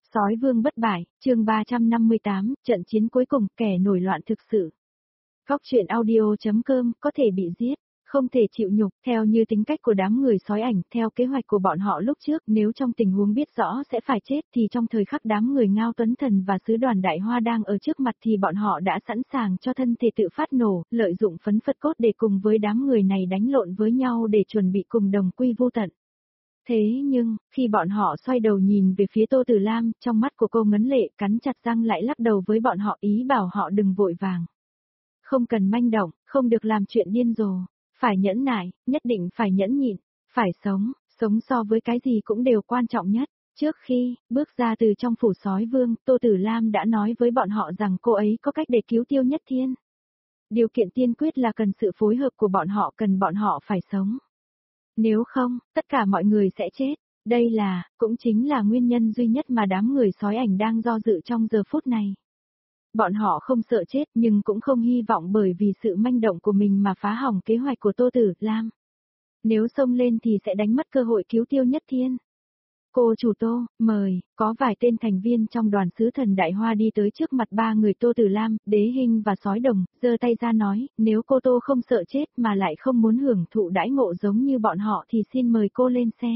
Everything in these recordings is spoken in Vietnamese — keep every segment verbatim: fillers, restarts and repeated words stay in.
Sói vương bất bại, chương ba trăm năm mươi tám, trận chiến cuối cùng, kẻ nổi loạn thực sự. Góc truyện audio.com, có thể bị giết, không thể chịu nhục, theo như tính cách của đám người sói ảnh, theo kế hoạch của bọn họ lúc trước, nếu trong tình huống biết rõ sẽ phải chết thì trong thời khắc đám người Ngao Tuấn Thần và sứ đoàn Đại Hoa đang ở trước mặt thì bọn họ đã sẵn sàng cho thân thể tự phát nổ, lợi dụng phấn phật cốt để cùng với đám người này đánh lộn với nhau để chuẩn bị cùng đồng quy vô tận. Thế nhưng, khi bọn họ xoay đầu nhìn về phía Tô Tử Lam, trong mắt của cô ngấn lệ, cắn chặt răng lại lắc đầu với bọn họ, ý bảo họ đừng vội vàng. Không cần manh động, không được làm chuyện điên rồ, phải nhẫn nại, nhất định phải nhẫn nhịn, phải sống, sống so với cái gì cũng đều quan trọng nhất. Trước khi bước ra từ trong phủ sói vương, Tô Tử Lam đã nói với bọn họ rằng cô ấy có cách để cứu Tiêu Nhất Thiên. Điều kiện tiên quyết là cần sự phối hợp của bọn họ, cần bọn họ phải sống. Nếu không, tất cả mọi người sẽ chết. Đây là, cũng chính là nguyên nhân duy nhất mà đám người sói ảnh đang do dự trong giờ phút này. Bọn họ không sợ chết nhưng cũng không hy vọng bởi vì sự manh động của mình mà phá hỏng kế hoạch của Tô Tử Lam. Nếu xông lên thì sẽ đánh mất cơ hội cứu Tiêu Nhất Thiên. Cô chủ Tô, mời, có vài tên thành viên trong đoàn sứ thần Đại Hoa đi tới trước mặt ba người Tô Tử Lam, Đế Hinh và Sói Đồng, giơ tay ra nói, nếu cô Tô không sợ chết mà lại không muốn hưởng thụ đãi ngộ giống như bọn họ thì xin mời cô lên xe.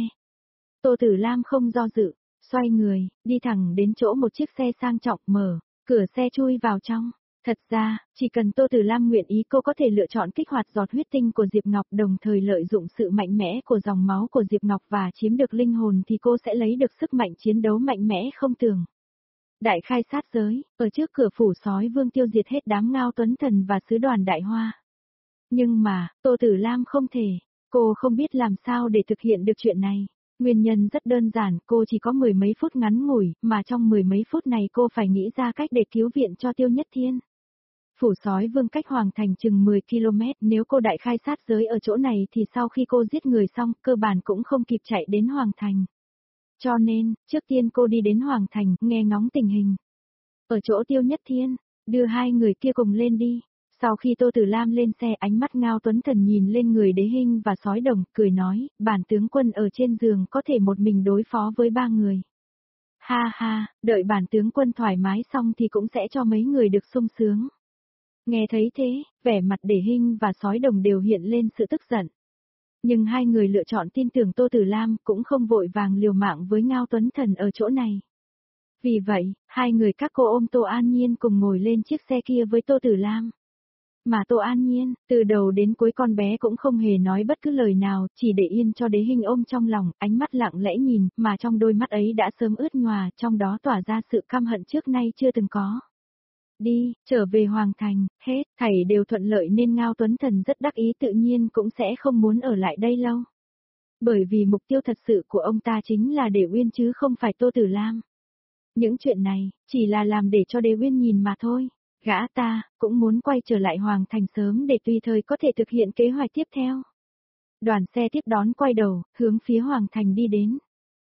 Tô Tử Lam không do dự, xoay người, đi thẳng đến chỗ một chiếc xe sang trọng, mở cửa xe chui vào trong. Thật ra, chỉ cần Tô Tử Lam nguyện ý cô có thể lựa chọn kích hoạt giọt huyết tinh của Diệp Ngọc, đồng thời lợi dụng sự mạnh mẽ của dòng máu của Diệp Ngọc và chiếm được linh hồn thì cô sẽ lấy được sức mạnh chiến đấu mạnh mẽ không tưởng. Đại khai sát giới, ở trước cửa phủ sói vương tiêu diệt hết đám Ngao Tuấn Thần và sứ đoàn Đại Hoa. Nhưng mà, Tô Tử Lam không thể, cô không biết làm sao để thực hiện được chuyện này. Nguyên nhân rất đơn giản, cô chỉ có mười mấy phút ngắn ngủi, mà trong mười mấy phút này cô phải nghĩ ra cách để cứu viện cho Tiêu Nhất Thiên. Phủ sói vương cách Hoàng Thành chừng mười ki lô mét, nếu cô đại khai sát giới ở chỗ này thì sau khi cô giết người xong, cơ bản cũng không kịp chạy đến Hoàng Thành. Cho nên, trước tiên cô đi đến Hoàng Thành, nghe ngóng tình hình. Ở chỗ Tiêu Nhất Thiên, đưa hai người kia cùng lên đi. Sau khi Tô Tử Lam lên xe, ánh mắt Ngao Tuấn Thần nhìn lên người Đế Hinh và Sói Đồng, cười nói, bản tướng quân ở trên giường có thể một mình đối phó với ba người. Ha ha, đợi bản tướng quân thoải mái xong thì cũng sẽ cho mấy người được sung sướng. Nghe thấy thế, vẻ mặt Đế Hinh và Sói Đồng đều hiện lên sự tức giận. Nhưng hai người lựa chọn tin tưởng Tô Tử Lam, cũng không vội vàng liều mạng với Ngao Tuấn Thần ở chỗ này. Vì vậy, hai người các cô ôm Tô An Nhiên cùng ngồi lên chiếc xe kia với Tô Tử Lam. Mà Tô An Nhiên, từ đầu đến cuối con bé cũng không hề nói bất cứ lời nào, chỉ để yên cho Đế Hinh ôm trong lòng, ánh mắt lặng lẽ nhìn, mà trong đôi mắt ấy đã sớm ướt nhòa, trong đó tỏa ra sự căm hận trước nay chưa từng có. Đi, trở về Hoàng Thành, hết, thảy đều thuận lợi nên Ngao Tuấn Thần rất đắc ý, tự nhiên cũng sẽ không muốn ở lại đây lâu. Bởi vì mục tiêu thật sự của ông ta chính là Đế Uyên chứ không phải Tô Tử Lam. Những chuyện này, chỉ là làm để cho Đế Uyên nhìn mà thôi. Gã ta, cũng muốn quay trở lại Hoàng Thành sớm để tùy thời có thể thực hiện kế hoạch tiếp theo. Đoàn xe tiếp đón quay đầu, hướng phía Hoàng Thành đi đến.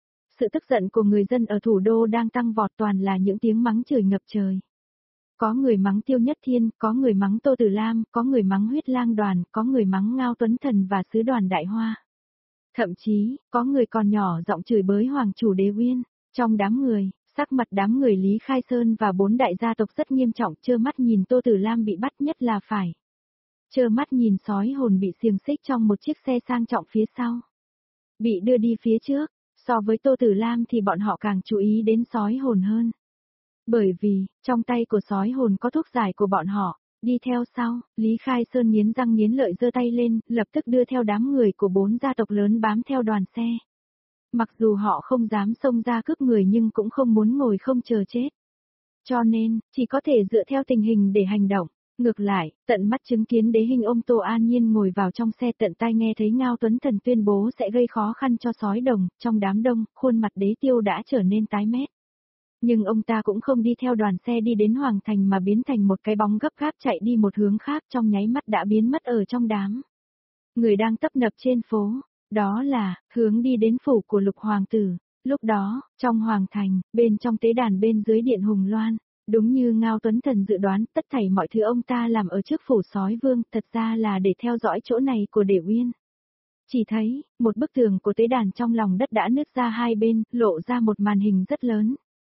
Sự tức giận của người dân ở thủ đô đang tăng vọt, toàn là những tiếng mắng chửi ngập trời. Có người mắng Tiêu Nhất Thiên, có người mắng Tô Tử Lam, có người mắng Huyết Lang Đoàn, có người mắng Ngao Tuấn Thần và sứ đoàn Đại Hoa. Thậm chí, có người còn nhỏ giọng chửi bới Hoàng chủ Đế Uyên. Trong đám người, sắc mặt đám người Lý Khai Sơn và bốn đại gia tộc rất nghiêm trọng, trơ mắt nhìn Tô Tử Lam bị bắt, nhất là phải trơ mắt nhìn Sói Hồn bị xiềng xích trong một chiếc xe sang trọng phía sau, bị đưa đi phía trước. So với Tô Tử Lam thì bọn họ càng chú ý đến Sói Hồn hơn. Bởi vì, trong tay của Sói Hồn có thuốc giải của bọn họ. Đi theo sau, Lý Khai Sơn nghiến răng nghiến lợi giơ tay lên, lập tức đưa theo đám người của bốn gia tộc lớn bám theo đoàn xe. Mặc dù họ không dám xông ra cướp người nhưng cũng không muốn ngồi không chờ chết. Cho nên, chỉ có thể dựa theo tình hình để hành động. Ngược lại, tận mắt chứng kiến Đế Hinh ôm Tô An Nhiên ngồi vào trong xe, tận tai nghe thấy Ngao Tuấn Thần tuyên bố sẽ gây khó khăn cho Sói Đồng, trong đám đông, khuôn mặt Đế Tiêu đã trở nên tái mét. Nhưng ông ta cũng không đi theo đoàn xe đi đến Hoàng Thành mà biến thành một cái bóng gấp gáp chạy đi một hướng khác, trong nháy mắt đã biến mất ở trong đám người đang tấp nập trên phố. Đó là, hướng đi đến phủ của Lục Hoàng tử. Lúc đó, trong Hoàng Thành, bên trong tế đàn bên dưới điện Hùng Loan, đúng như Ngao Tuấn Thần dự đoán, tất thảy mọi thứ ông ta làm ở trước phủ sói vương, thật ra là để theo dõi chỗ này của Đế Uyên. Chỉ thấy, một bức tường của tế đàn trong lòng đất đã nứt ra hai bên, lộ ra một màn hình rất lớn.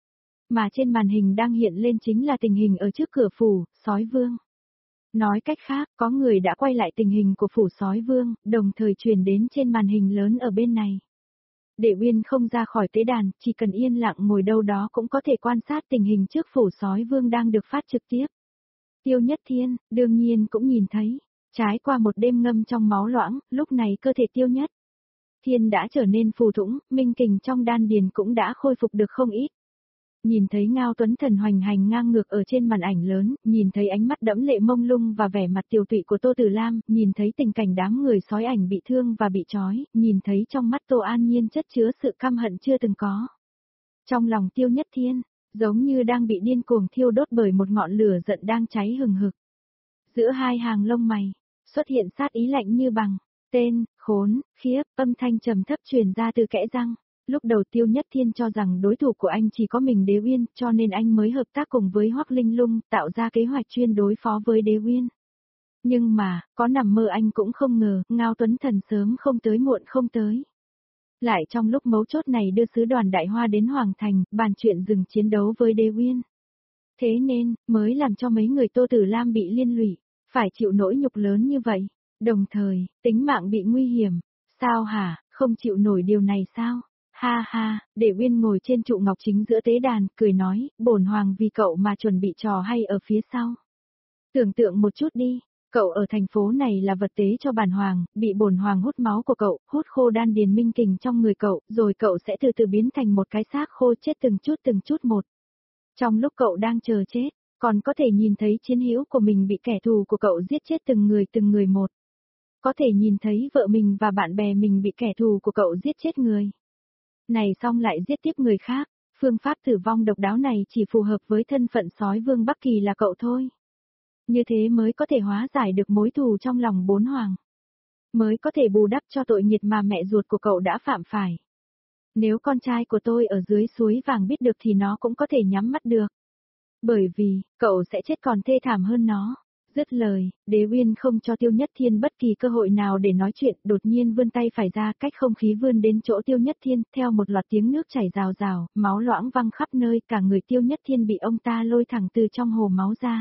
Mà trên màn hình đang hiện lên chính là tình hình ở trước cửa phủ, sói vương. Nói cách khác, có người đã quay lại tình hình của phủ sói vương, đồng thời truyền đến trên màn hình lớn ở bên này. Để Uyên không ra khỏi tế đàn, chỉ cần yên lặng ngồi đâu đó cũng có thể quan sát tình hình trước phủ sói vương đang được phát trực tiếp. Tiêu Nhất Thiên, đương nhiên cũng nhìn thấy, trái qua một đêm ngâm trong máu loãng, lúc này cơ thể Tiêu Nhất Thiên đã trở nên phù thủng, minh kình trong đan điền cũng đã khôi phục được không ít. Nhìn thấy Ngao Tuấn Thần hoành hành ngang ngược ở trên màn ảnh lớn, nhìn thấy ánh mắt đẫm lệ mông lung và vẻ mặt tiều tụy của Tô Tử Lam, nhìn thấy tình cảnh đám người sói ảnh bị thương và bị trói, nhìn thấy trong mắt Tô An Nhiên chất chứa sự căm hận chưa từng có. Trong lòng Tiêu Nhất Thiên, giống như đang bị điên cuồng thiêu đốt bởi một ngọn lửa giận đang cháy hừng hực. Giữa hai hàng lông mày, xuất hiện sát ý lạnh như bằng, tên, khốn, khiếp, âm thanh trầm thấp truyền ra từ kẽ răng. Lúc đầu Tiêu Nhất Thiên cho rằng đối thủ của anh chỉ có mình Đế Uyên, cho nên anh mới hợp tác cùng với Hoắc Linh Lung, tạo ra kế hoạch chuyên đối phó với Đế Uyên. Nhưng mà, có nằm mơ anh cũng không ngờ, Ngao Tuấn Thần sớm không tới muộn không tới. Lại trong lúc mấu chốt này đưa sứ đoàn Đại Hoa đến Hoàng Thành, bàn chuyện dừng chiến đấu với Đế Uyên. Thế nên, mới làm cho mấy người Tô Tử Lam bị liên lụy, phải chịu nỗi nhục lớn như vậy. Đồng thời, tính mạng bị nguy hiểm. Sao hả, không chịu nổi điều này sao? Ha ha, Để Uyên ngồi trên trụ ngọc chính giữa tế đàn, cười nói, bổn hoàng vì cậu mà chuẩn bị trò hay ở phía sau. Tưởng tượng một chút đi, cậu ở thành phố này là vật tế cho bản hoàng, bị bổn hoàng hút máu của cậu, hút khô đan điền minh kình trong người cậu, rồi cậu sẽ từ từ biến thành một cái xác khô chết từng chút từng chút một. Trong lúc cậu đang chờ chết, còn có thể nhìn thấy chiến hữu của mình bị kẻ thù của cậu giết chết từng người từng người một. Có thể nhìn thấy vợ mình và bạn bè mình bị kẻ thù của cậu giết chết người. Này xong lại giết tiếp người khác, phương pháp tử vong độc đáo này chỉ phù hợp với thân phận sói vương Bắc Kỳ là cậu thôi. Như thế mới có thể hóa giải được mối thù trong lòng bốn hoàng. Mới có thể bù đắp cho tội nghiệt mà mẹ ruột của cậu đã phạm phải. Nếu con trai của tôi ở dưới suối vàng biết được thì nó cũng có thể nhắm mắt được. Bởi vì, cậu sẽ chết còn thê thảm hơn nó. Dứt lời, Đế Uyên không cho Tiêu Nhất Thiên bất kỳ cơ hội nào để nói chuyện, đột nhiên vươn tay phải ra, cách không khí vươn đến chỗ Tiêu Nhất Thiên, theo một loạt tiếng nước chảy rào rào, máu loãng văng khắp nơi, cả người Tiêu Nhất Thiên bị ông ta lôi thẳng từ trong hồ máu ra.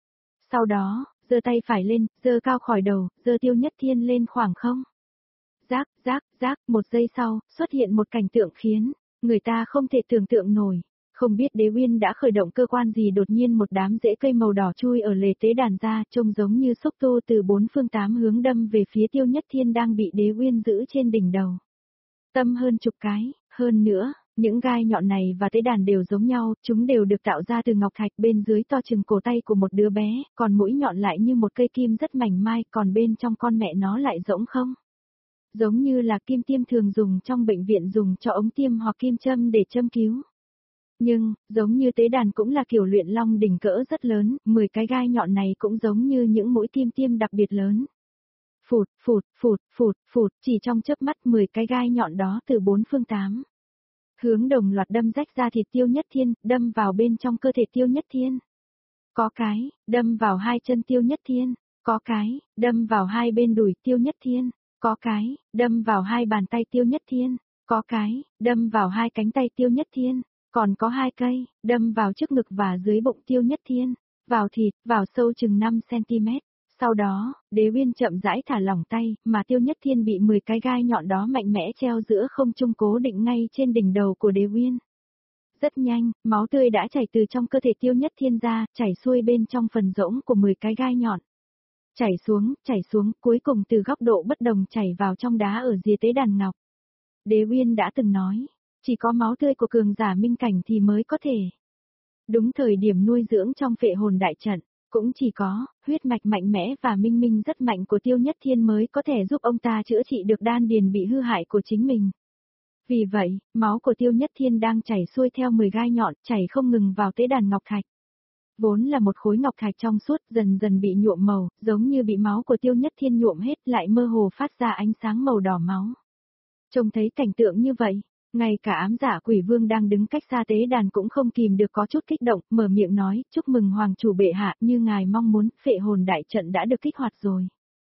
Sau đó, giơ tay phải lên, giơ cao khỏi đầu, giơ Tiêu Nhất Thiên lên khoảng không. Rác, rác, rác, một giây sau, xuất hiện một cảnh tượng khiến người ta không thể tưởng tượng nổi. Không biết Đế Uyên đã khởi động cơ quan gì, đột nhiên một đám rễ cây màu đỏ chui ở lề tế đàn ra, trông giống như xúc tu từ bốn phương tám hướng đâm về phía Tiêu Nhất Thiên đang bị Đế Uyên giữ trên đỉnh đầu. Tâm hơn chục cái, hơn nữa, những gai nhọn này và tế đàn đều giống nhau, chúng đều được tạo ra từ ngọc thạch, bên dưới to chừng cổ tay của một đứa bé, còn mũi nhọn lại như một cây kim rất mảnh mai, còn bên trong con mẹ nó lại rỗng không. Giống như là kim tiêm thường dùng trong bệnh viện dùng cho ống tiêm hoặc kim châm để châm cứu. Nhưng, giống như tế đàn cũng là kiểu luyện long đỉnh cỡ rất lớn, mười cái gai nhọn này cũng giống như những mũi kim tiêm đặc biệt lớn. Phụt, phụt, phụt, phụt, phụt, chỉ trong chớp mắt mười cái gai nhọn đó từ bốn phương tám hướng đồng loạt đâm rách ra thịt Tiêu Nhất Thiên, đâm vào bên trong cơ thể Tiêu Nhất Thiên. Có cái, đâm vào hai chân Tiêu Nhất Thiên, có cái, đâm vào hai bên đùi Tiêu Nhất Thiên, có cái, đâm vào hai bàn tay Tiêu Nhất Thiên, có cái, đâm vào hai cánh tay Tiêu Nhất Thiên. Còn có hai cây, đâm vào trước ngực và dưới bụng Tiêu Nhất Thiên, vào thịt, vào sâu chừng năm xăng-ti-mét. Sau đó, Đế Uyên chậm rãi thả lỏng tay, mà Tiêu Nhất Thiên bị mười cái gai nhọn đó mạnh mẽ treo giữa không trung cố định ngay trên đỉnh đầu của Đế Uyên. Rất nhanh, máu tươi đã chảy từ trong cơ thể Tiêu Nhất Thiên ra, chảy xuôi bên trong phần rỗng của mười cái gai nhọn. Chảy xuống, chảy xuống, cuối cùng từ góc độ bất đồng chảy vào trong đá ở rìa tế đàn ngọc. Đế Uyên đã từng nói, chỉ có máu tươi của cường giả minh cảnh thì mới có thể. Đúng thời điểm nuôi dưỡng trong phệ hồn đại trận, cũng chỉ có, huyết mạch mạnh mẽ và minh minh rất mạnh của Tiêu Nhất Thiên mới có thể giúp ông ta chữa trị được đan điền bị hư hại của chính mình. Vì vậy, máu của Tiêu Nhất Thiên đang chảy xuôi theo mười gai nhọn, chảy không ngừng vào tế đàn ngọc thạch. Vốn là một khối ngọc thạch trong suốt, dần dần bị nhuộm màu, giống như bị máu của Tiêu Nhất Thiên nhuộm hết, lại mơ hồ phát ra ánh sáng màu đỏ máu. Trông thấy cảnh tượng như vậy, ngay cả ám giả quỷ vương đang đứng cách xa tế đàn cũng không kìm được có chút kích động, mở miệng nói, chúc mừng hoàng chủ bệ hạ, như ngài mong muốn, phệ hồn đại trận đã được kích hoạt rồi.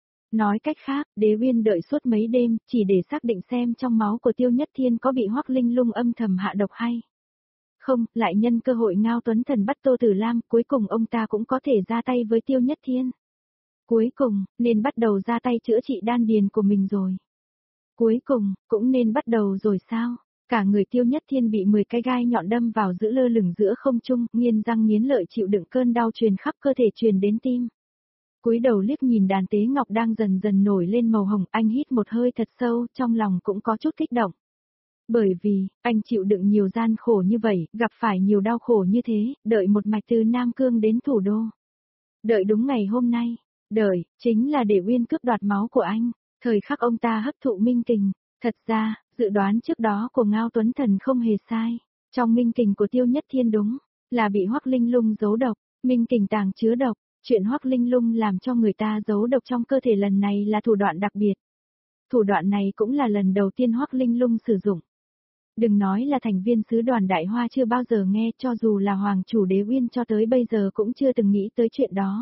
Nói cách khác, Đế Uyên đợi suốt mấy đêm, chỉ để xác định xem trong máu của Tiêu Nhất Thiên có bị Hoắc Linh Lung âm thầm hạ độc hay không, lại nhân cơ hội Ngao Tuấn Thần bắt Tô Tử Lam, cuối cùng ông ta cũng có thể ra tay với Tiêu Nhất Thiên. Cuối cùng, nên bắt đầu ra tay chữa trị đan điền của mình rồi. Cuối cùng, cũng nên bắt đầu rồi sao? Cả người Tiêu Nhất Thiên bị mười cái gai nhọn đâm vào giữ lơ lửng giữa không trung, nghiến răng nghiến lợi chịu đựng cơn đau truyền khắp cơ thể truyền đến tim. Cúi đầu liếc nhìn đàn tế ngọc đang dần dần nổi lên màu hồng, anh hít một hơi thật sâu, trong lòng cũng có chút kích động. Bởi vì, anh chịu đựng nhiều gian khổ như vậy, gặp phải nhiều đau khổ như thế, đợi một mạch từ Nam Cương đến thủ đô. Đợi đúng ngày hôm nay, đợi, chính là để Uyên cướp đoạt máu của anh, thời khắc ông ta hấp thụ minh kình. Thật ra, dự đoán trước đó của Ngao Tuấn Thần không hề sai, trong minh kình của Tiêu Nhất Thiên đúng, là bị Hoắc Linh Lung giấu độc, minh kình tàng chứa độc, chuyện Hoắc Linh Lung làm cho người ta giấu độc trong cơ thể lần này là thủ đoạn đặc biệt. Thủ đoạn này cũng là lần đầu tiên Hoắc Linh Lung sử dụng. Đừng nói là thành viên sứ đoàn Đại Hoa chưa bao giờ nghe, cho dù là Hoàng chủ Đế Uyên cho tới bây giờ cũng chưa từng nghĩ tới chuyện đó.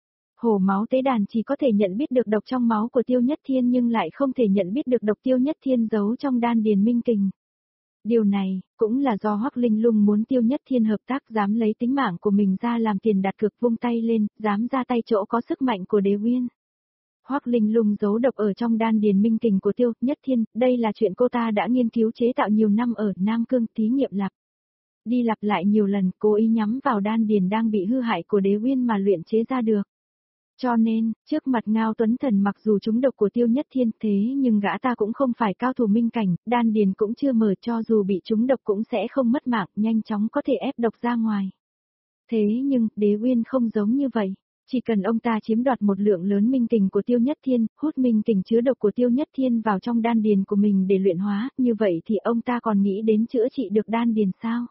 Hổ máu tế đàn chỉ có thể nhận biết được độc trong máu của Tiêu Nhất Thiên nhưng lại không thể nhận biết được độc Tiêu Nhất Thiên giấu trong đan điền minh kình. Điều này, cũng là do Hoắc Linh Lung muốn Tiêu Nhất Thiên hợp tác, dám lấy tính mạng của mình ra làm tiền đặt cược, vung tay lên, dám ra tay chỗ có sức mạnh của Đế Uyên. Hoắc Linh Lung giấu độc ở trong đan điền minh kình của Tiêu Nhất Thiên, đây là chuyện cô ta đã nghiên cứu chế tạo nhiều năm ở Nam Cương, thí nghiệm lặp đi lặp lại nhiều lần, cố ý nhắm vào đan điền đang bị hư hại của Đế Uyên mà luyện chế ra được. Cho nên, trước mặt Ngao Tuấn Thần mặc dù trúng độc của Tiêu Nhất Thiên thế nhưng gã ta cũng không phải cao thủ minh cảnh, đan điền cũng chưa mở, cho dù bị trúng độc cũng sẽ không mất mạng, nhanh chóng có thể ép độc ra ngoài. Thế nhưng, Đế Uyên không giống như vậy, chỉ cần ông ta chiếm đoạt một lượng lớn minh kình của Tiêu Nhất Thiên, hút minh kình chứa độc của Tiêu Nhất Thiên vào trong đan điền của mình để luyện hóa, như vậy thì ông ta còn nghĩ đến chữa trị được đan điền sao?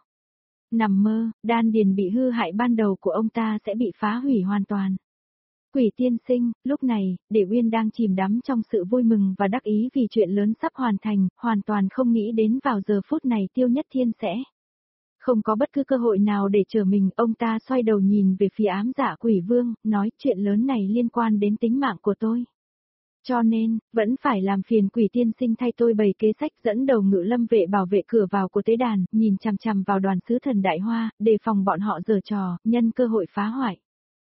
Nằm mơ, đan điền bị hư hại ban đầu của ông ta sẽ bị phá hủy hoàn toàn. Quỷ tiên sinh, lúc này, Đế Uyên đang chìm đắm trong sự vui mừng và đắc ý vì chuyện lớn sắp hoàn thành, hoàn toàn không nghĩ đến vào giờ phút này Tiêu Nhất Thiên sẽ không có bất cứ cơ hội nào để chờ mình. Ông ta xoay đầu nhìn về phía Ám Dạ Quỷ Vương, nói chuyện lớn này liên quan đến tính mạng của tôi. Cho nên, vẫn phải làm phiền Quỷ tiên sinh thay tôi bày kế sách, dẫn đầu Ngự Lâm vệ bảo vệ cửa vào của tế đàn, nhìn chằm chằm vào đoàn sứ thần Đại Hoa, đề phòng bọn họ giở trò, nhân cơ hội phá hoại.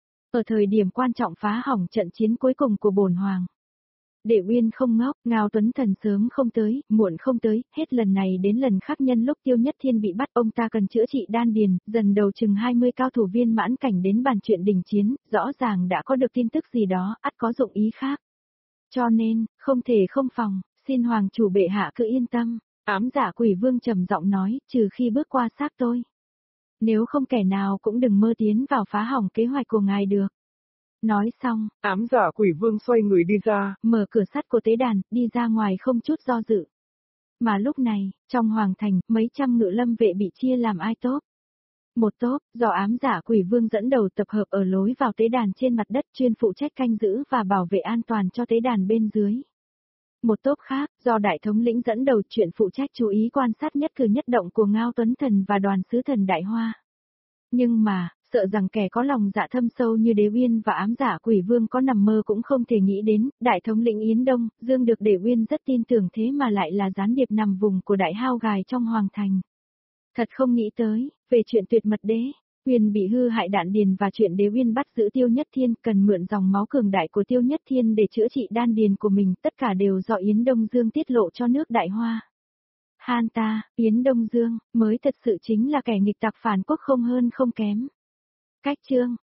Ở thời điểm quan trọng phá hỏng trận chiến cuối cùng của bổn hoàng. Đế Uyên không ngốc, Ngao Tuấn Thần sớm không tới, muộn không tới, hết lần này đến lần khác, nhân lúc Tiêu Nhất Thiên bị bắt ông ta cần chữa trị đan điền, dần đầu chừng hai mươi cao thủ viên mãn cảnh đến bàn chuyện đình chiến, rõ ràng đã có được tin tức gì đó, ắt có dụng ý khác. Cho nên, không thể không phòng, xin hoàng chủ bệ hạ cứ yên tâm, Ám Dạ Quỷ Vương trầm giọng nói, trừ khi bước qua xác tôi. Nếu không kẻ nào cũng đừng mơ tiến vào phá hỏng kế hoạch của ngài được. Nói xong, Ám Dạ Quỷ Vương xoay người đi ra, mở cửa sắt của tế đàn, đi ra ngoài không chút do dự. Mà lúc này, trong hoàng thành, mấy trăm Ngự Lâm vệ bị chia làm ai tốp. Một tốp, do Ám Dạ Quỷ Vương dẫn đầu tập hợp ở lối vào tế đàn trên mặt đất, chuyên phụ trách canh giữ và bảo vệ an toàn cho tế đàn bên dưới. Một tốp khác, do Đại Thống lĩnh dẫn đầu, chuyện phụ trách chú ý quan sát nhất cử nhất động của Ngao Tuấn Thần và đoàn sứ thần Đại Hoa. Nhưng mà, sợ rằng kẻ có lòng dạ thâm sâu như Đế Uyên và Ám Dạ Quỷ Vương có nằm mơ cũng không thể nghĩ đến, Đại Thống lĩnh Yến Đông, Dương được Đế Uyên rất tin tưởng, thế mà lại là gián điệp nằm vùng của Đại Hao Gài trong hoàng thành. Thật không nghĩ tới, về chuyện tuyệt mật Đế Uyên bị hư hại đạn điền và chuyện Đế Uyên bắt giữ Tiêu Nhất Thiên, cần mượn dòng máu cường đại của Tiêu Nhất Thiên để chữa trị đan điền của mình, tất cả đều do Yến Đông Dương tiết lộ cho nước Đại Hoa. Han ta, Yến Đông Dương, mới thật sự chính là kẻ nghịch tặc phản quốc không hơn không kém. Cách chương